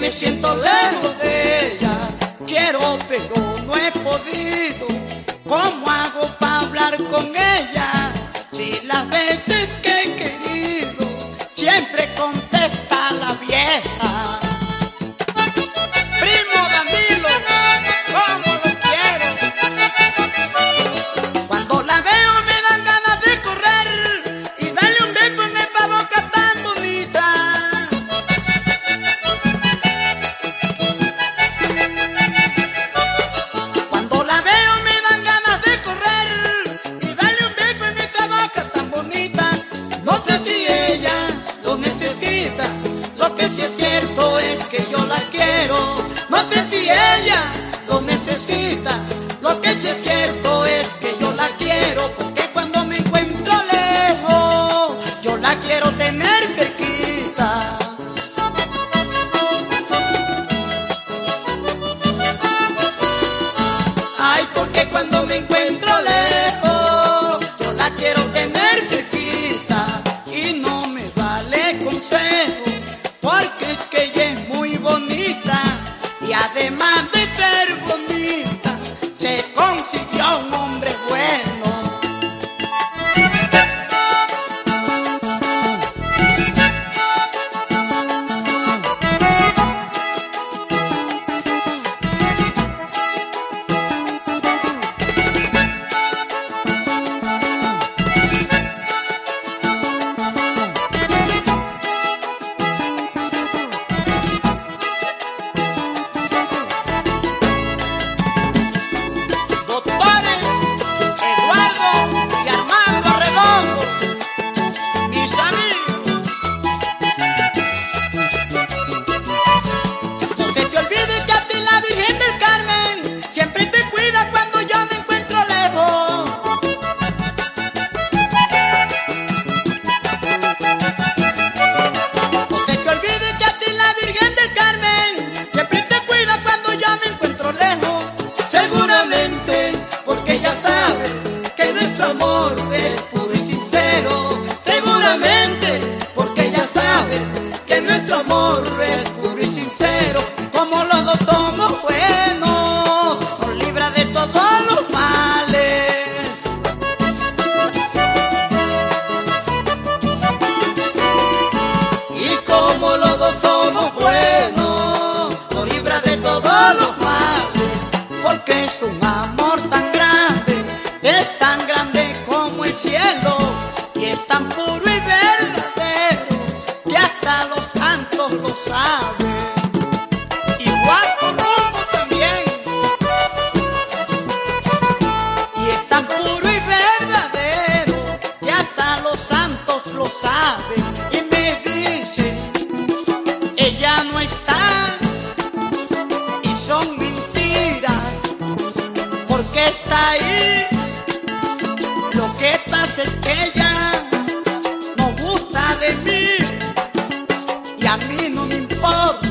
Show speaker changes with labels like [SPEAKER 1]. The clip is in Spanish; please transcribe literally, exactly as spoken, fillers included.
[SPEAKER 1] me siento lejos de ella. Quiero pero no he podido. ¿Cómo hago para hablar con ella? Si las veces que he querido siempre contesta la vieja. Primo Danilo, ¿cómo lo quiero? Cuando la veo me dan ganas de correr y darle un beso en esa boca tan bonita. Cuando la veo me dan ganas de correr y darle un beso en esa boca tan bonita. No sé si ella lo necesita, lo que sí es cierto es que yo la quiero. No sé si ella lo necesita, lo que sí es cierto es que yo la quiero. Porque cuando me encuentro lejos, yo la quiero tener cerquita. Ay, porque cuando me encuentro lejos, yo la quiero tener cerquita. Y no me vale consejo, porque es que ella es muy bonita. Y además de ser bonita, se consiguió un hombre bueno. Porque ella sabe que nuestro amor es puro y sincero. Seguramente porque ella sabe que nuestro amor es puro y sincero. Como los dos somos buenos, nos libra de todos los males. Y como los dos somos buenos, nos libra de todos los males. Porque es un amor tan grande, es tan grande como el cielo, y es tan puro y verdadero que hasta los santos lo saben. Y Guaco Rumbo también. Y es tan puro y verdadero que hasta los santos lo saben. Y me dice, ella no está, y son mentiras, porque está ahí. Lo que pasa es que ella no gusta de mí, y a mí no me importa.